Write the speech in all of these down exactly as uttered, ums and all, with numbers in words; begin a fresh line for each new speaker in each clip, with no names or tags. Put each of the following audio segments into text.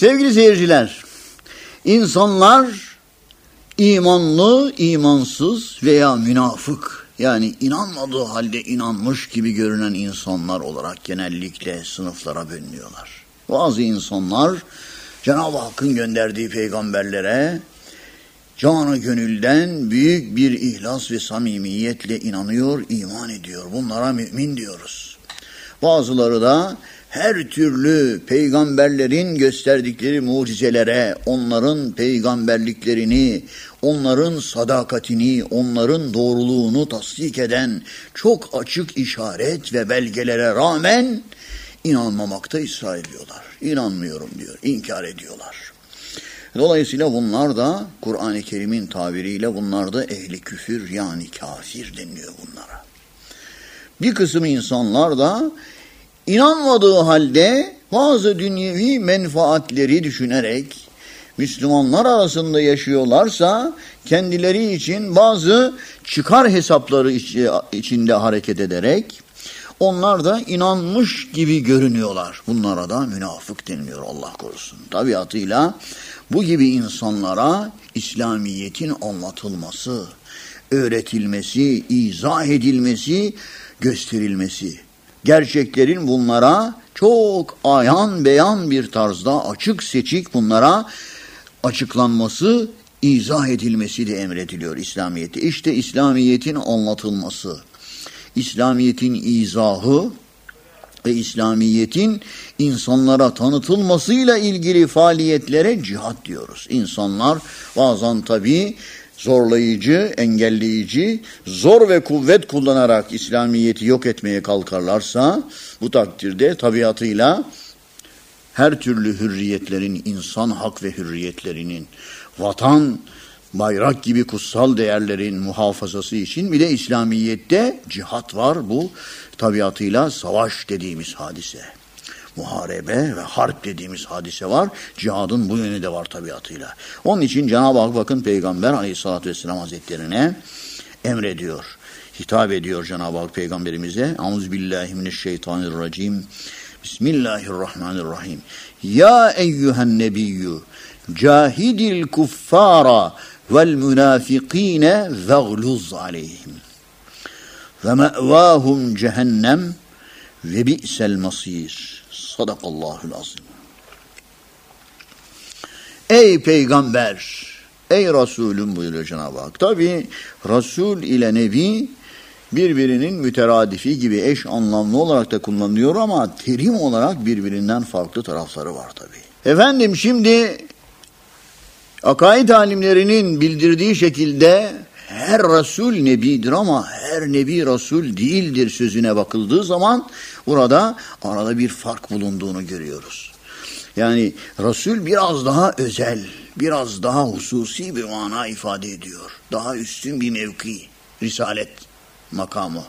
Sevgili seyirciler, insanlar imanlı, imansız veya münafık, yani inanmadığı halde inanmış gibi görünen insanlar olarak genellikle sınıflara bölünüyorlar. Bazı insanlar Cenab-ı Hakk'ın gönderdiği peygamberlere canı gönülden büyük bir ihlas ve samimiyetle inanıyor, iman ediyor. Bunlara mümin diyoruz. Bazıları da her türlü peygamberlerin gösterdikleri mucizelere, onların peygamberliklerini, onların sadakatini, onların doğruluğunu tasdik eden çok açık işaret ve belgelere rağmen inanmamakta ısrar ediyorlar. İnanmıyorum diyor, inkar ediyorlar. Dolayısıyla bunlar da Kur'an-ı Kerim'in tabiriyle bunlar da ehli küfür, yani kafir deniliyor bunlara. Bir kısım insanlar da İnanmadığı halde bazı dünyevi menfaatleri düşünerek Müslümanlar arasında yaşıyorlarsa kendileri için bazı çıkar hesapları içinde hareket ederek onlar da inanmış gibi görünüyorlar. Bunlara da münafık deniliyor, Allah korusun. Tabiatıyla bu gibi insanlara İslamiyet'in anlatılması, öğretilmesi, izah edilmesi, gösterilmesi, gerçeklerin bunlara çok ayan beyan bir tarzda açık seçik bunlara açıklanması, izah edilmesi de emrediliyor İslamiyet'te. İşte İslamiyet'in anlatılması, İslamiyet'in izahı ve İslamiyet'in insanlara tanıtılmasıyla ilgili faaliyetlere cihat diyoruz. İnsanlar bazen tabii zorlayıcı, engelleyici, zor ve kuvvet kullanarak İslamiyet'i yok etmeye kalkarlarsa bu takdirde tabiatıyla her türlü hürriyetlerin, insan hak ve hürriyetlerinin, vatan, bayrak gibi kutsal değerlerin muhafazası için bir de İslamiyet'te cihat var. Bu tabiatıyla savaş dediğimiz hadise. Muharebe ve harp dediğimiz hadise var. Cihadın bu yönü de var tabiatıyla. Onun için Cenab-ı Hak bakın Peygamber Aleyhisselatü Vesselam Hazretlerine emrediyor. Hitap ediyor Cenab-ı Hak Peygamberimize. Euzubillahimineşşeytanirracim. Bismillahirrahmanirrahim. Ya eyyühen nebiyyü cahidil kuffara vel münafikine vegluz aleyhim. Ve me'vâhum cehennem ve bi'sel masir. Sadakallahul azim. Ey peygamber, ey Resulüm buyuruyor Cenab-ı Hak. Tabi Resul ile Nebi birbirinin müteradifi gibi eş anlamlı olarak da kullanılıyor ama terim olarak birbirinden farklı tarafları var tabi. Efendim şimdi akaid alimlerinin bildirdiği şekilde her Resul Nebidir ama her Nebi Resul değildir sözüne bakıldığı zaman burada arada bir fark bulunduğunu görüyoruz. Yani Resul biraz daha özel, biraz daha hususi bir mana ifade ediyor. Daha üstün bir mevki, risalet makamı.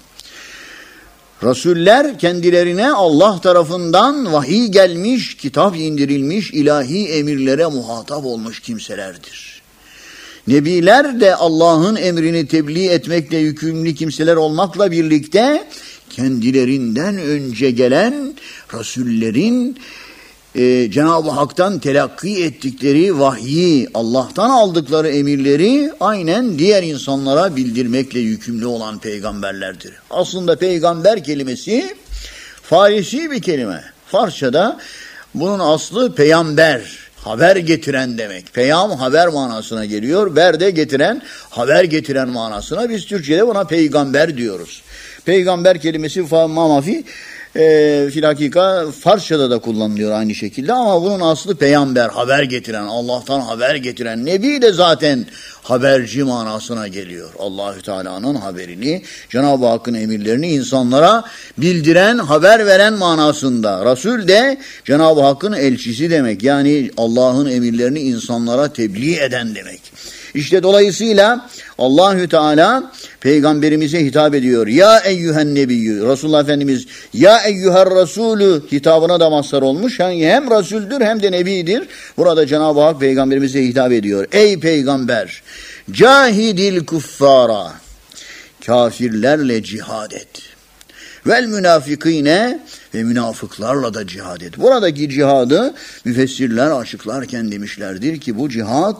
Resuller kendilerine Allah tarafından vahiy gelmiş, kitap indirilmiş, ilahi emirlere muhatap olmuş kimselerdir. Nebiler de Allah'ın emrini tebliğ etmekle yükümlü kimseler olmakla birlikte kendilerinden önce gelen Resullerin e, Cenab-ı Hak'tan telakki ettikleri vahyi, Allah'tan aldıkları emirleri aynen diğer insanlara bildirmekle yükümlü olan peygamberlerdir. Aslında peygamber kelimesi Farisi bir kelime. Farsçada bunun aslı peyamber. Haber getiren demek. Peyam haber manasına geliyor. Ber de getiren, haber getiren manasına. Biz Türkçe'de buna peygamber diyoruz. Peygamber kelimesi mamafi e, filakika Farsça'da da kullanılıyor aynı şekilde ama bunun aslı peygamber, haber getiren, Allah'tan haber getiren. Nebi de zaten haberci manasına geliyor. Allahü Teala'nın haberini, Cenab-ı Hakk'ın emirlerini insanlara bildiren, haber veren manasında. Resul de Cenab-ı Hakk'ın elçisi demek. Yani Allah'ın emirlerini insanlara tebliğ eden demek. İşte dolayısıyla Allahü Teala peygamberimize hitap ediyor. Ya eyyühen nebiyyü. Resulullah Efendimiz ya eyyüher Resulü hitabına da mazhar olmuş. Yani hem Resul'dür hem de Nebidir. Burada Cenab-ı Hak peygamberimize hitap ediyor. Ey peygamber, cahidil kuffara, kafirlerle cihad et. Vel münafikine ve münafıklarla da cihad et. Buradaki cihadı müfessirler açıklarken demişlerdir ki bu cihad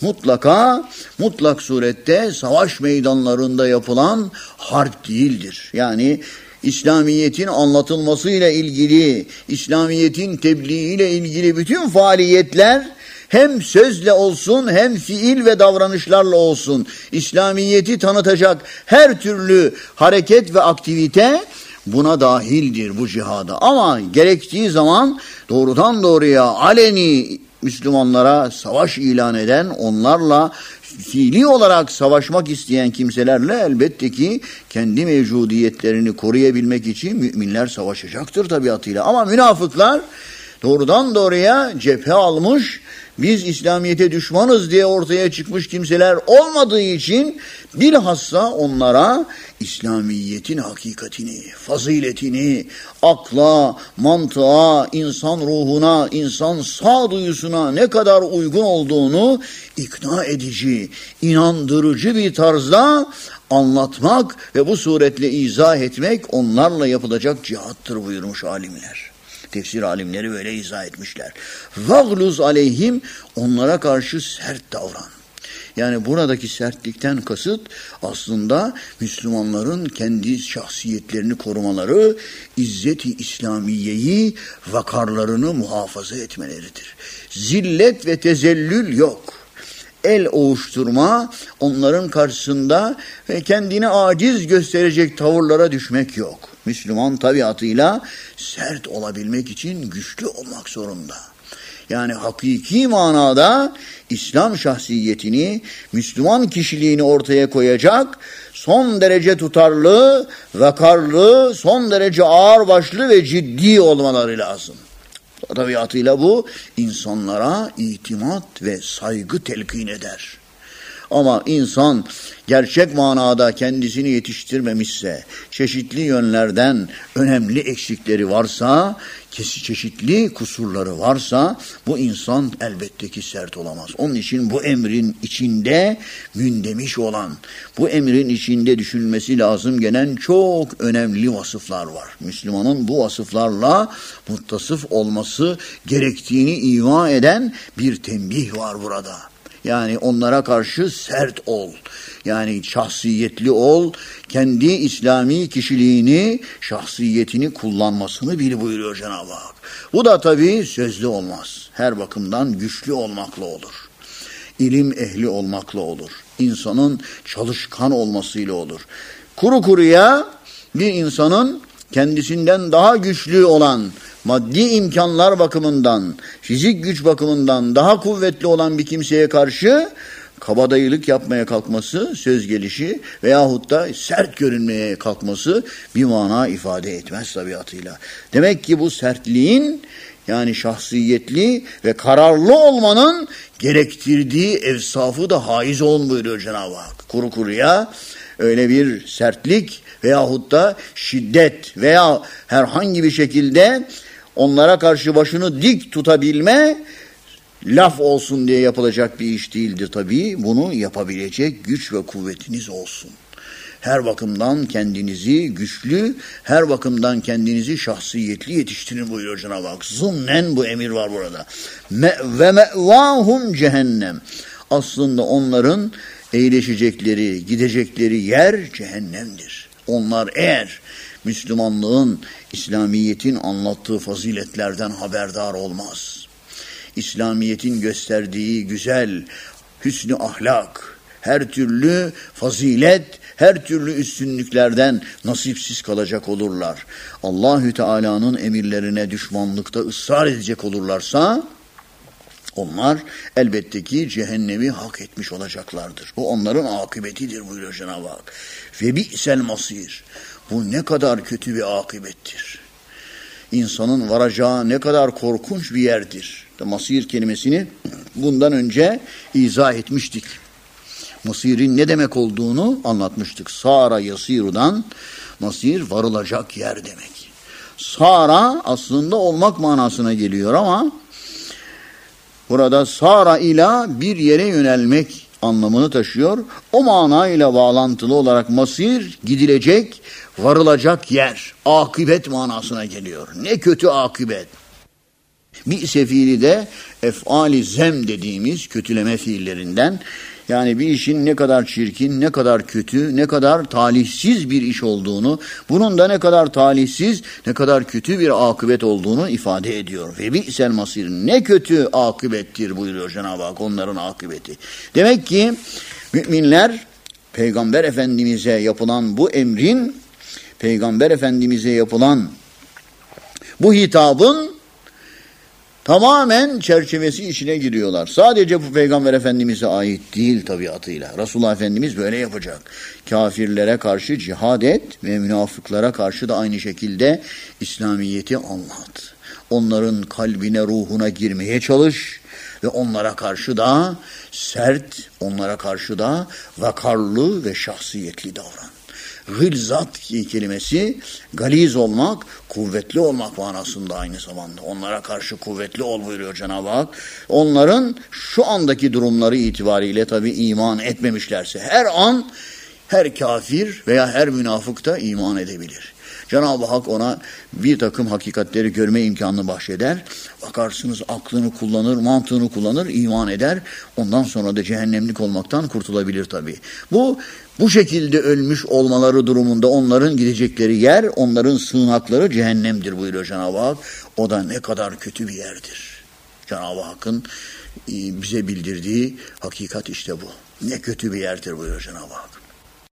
mutlaka mutlak surette savaş meydanlarında yapılan harp değildir. Yani İslamiyet'in anlatılmasıyla ilgili, İslamiyet'in tebliğiyle ilgili bütün faaliyetler hem sözle olsun hem fiil ve davranışlarla olsun İslamiyet'i tanıtacak her türlü hareket ve aktivite buna dahildir bu cihada. Ama gerektiği zaman doğrudan doğruya aleni Müslümanlara savaş ilan eden, onlarla fiili olarak savaşmak isteyen kimselerle elbette ki kendi mevcudiyetlerini koruyabilmek için müminler savaşacaktır tabiatıyla. Ama münafıklar doğrudan doğruya cephe almış, biz İslamiyet'e düşmanız diye ortaya çıkmış kimseler olmadığı için bilhassa onlara İslamiyet'in hakikatini, faziletini, akla, mantığa, insan ruhuna, insan sağduyusuna ne kadar uygun olduğunu ikna edici, inandırıcı bir tarzda anlatmak ve bu suretle izah etmek onlarla yapılacak cihattır buyurmuş alimler. Tefsir alimleri böyle izah etmişler. Vagluz aleyhim, onlara karşı sert davran. Yani buradaki sertlikten kasıt aslında Müslümanların kendi şahsiyetlerini korumaları, izzet-i İslamiye'yi, vakarlarını muhafaza etmeleridir. Zillet ve tezellül yok. El ovuşturma, onların karşısında ve kendini aciz gösterecek tavırlara düşmek yok. Müslüman tabiatıyla sert olabilmek için güçlü olmak zorunda. Yani hakiki manada İslam şahsiyetini, Müslüman kişiliğini ortaya koyacak, son derece tutarlı, vakarlı, son derece ağırbaşlı ve ciddi olmaları lazım. Tabiatıyla bu insanlara itimat ve saygı telkin eder. Ama insan gerçek manada kendisini yetiştirmemişse, çeşitli yönlerden önemli eksikleri varsa, çeşitli kusurları varsa bu insan elbette ki sert olamaz. Onun için bu emrin içinde mündemiş olan, bu emrin içinde düşünülmesi lazım gelen çok önemli vasıflar var. Müslümanın bu vasıflarla muttasıf olması gerektiğini ima eden bir tembih var burada. Yani onlara karşı sert ol. Yani şahsiyetli ol. Kendi İslami kişiliğini, şahsiyetini kullanmasını bil buyuruyor Cenab-ı Hak. Bu da tabii sözlü olmaz. Her bakımdan güçlü olmakla olur. İlim ehli olmakla olur. İnsanın çalışkan olmasıyla olur. Kuru kuruya bir insanın kendisinden daha güçlü olan, maddi imkanlar bakımından, fizik güç bakımından daha kuvvetli olan bir kimseye karşı kabadayılık yapmaya kalkması, söz gelişi veyahut da sert görünmeye kalkması bir mana ifade etmez tabiatıyla. Demek ki bu sertliğin, yani şahsiyetli ve kararlı olmanın gerektirdiği evsafı da haiz olun buyuruyor Cenab-ı Hak. Kuru kuruya öyle bir sertlik veyahut da şiddet veya herhangi bir şekilde onlara karşı başını dik tutabilme laf olsun diye yapılacak bir iş değildir tabii. Bunu yapabilecek güç ve kuvvetiniz olsun. Her bakımdan kendinizi güçlü, her bakımdan kendinizi şahsiyetli yetiştirin buyuruyor Cenab-ı Hak. Zımnen bu emir var burada. Me ve me'vahum cehennem. Aslında onların eğleşecekleri, gidecekleri yer cehennemdir. Onlar eğer Müslümanlığın, İslamiyet'in anlattığı faziletlerden haberdar olmaz, İslamiyet'in gösterdiği güzel, hüsnü ahlak, her türlü fazilet, her türlü üstünlüklerden nasipsiz kalacak olurlar. Allahü Teala'nın emirlerine düşmanlıkta ısrar edecek olurlarsa, onlar elbette ki cehennemi hak etmiş olacaklardır. Bu onların akıbetidir buyuruyor Cenab-ı Hak. Ve bi'sel masir. Bu ne kadar kötü bir akıbettir. İnsanın varacağı ne kadar korkunç bir yerdir. Masir kelimesini bundan önce izah etmiştik. Masirin ne demek olduğunu anlatmıştık. Sara yasirudan masir varılacak yer demek. Sara aslında olmak manasına geliyor ama burada sara ila bir yere yönelmek anlamını taşıyor. O manayla bağlantılı olarak masir, gidilecek, varılacak yer, akıbet manasına geliyor. Ne kötü akıbet. Bi'se fiili de ef'ali zem dediğimiz kötüleme fiillerinden. Yani bir işin ne kadar çirkin, ne kadar kötü, ne kadar talihsiz bir iş olduğunu, bunun da ne kadar talihsiz, ne kadar kötü bir akıbet olduğunu ifade ediyor. Ve bi'sel masir, ne kötü akıbettir buyuruyor Cenab-ı Hak, onların akıbeti. Demek ki müminler Peygamber Efendimiz'e yapılan bu emrin, Peygamber Efendimiz'e yapılan bu hitabın tamamen çerçevesi içine giriyorlar. Sadece bu Peygamber Efendimiz'e ait değil tabiatıyla. Resulullah Efendimiz böyle yapacak. Kafirlere karşı cihad et ve münafıklara karşı da aynı şekilde İslamiyet'i anlat. Onların kalbine, ruhuna girmeye çalış ve onlara karşı da sert, onlara karşı da vakarlı ve şahsiyetli davran. Gılzat kelimesi galiz olmak, kuvvetli olmak manasında aynı zamanda. Onlara karşı kuvvetli ol buyuruyor Cenab-ı Hak. Onların şu andaki durumları itibariyle tabii iman etmemişlerse her an her kafir veya her münafık da iman edebilir. Cenab-ı Hak ona bir takım hakikatleri görme imkanını bahşeder. Bakarsınız aklını kullanır, mantığını kullanır, iman eder. Ondan sonra da cehennemlik olmaktan kurtulabilir tabii. Bu bu şekilde ölmüş olmaları durumunda onların gidecekleri yer, onların sığınakları cehennemdir buyuruyor Cenab-ı Hak. O da ne kadar kötü bir yerdir. Cenab-ı Hakk'ın bize bildirdiği hakikat işte bu. Ne kötü bir yerdir buyuruyor Cenab-ı Hak.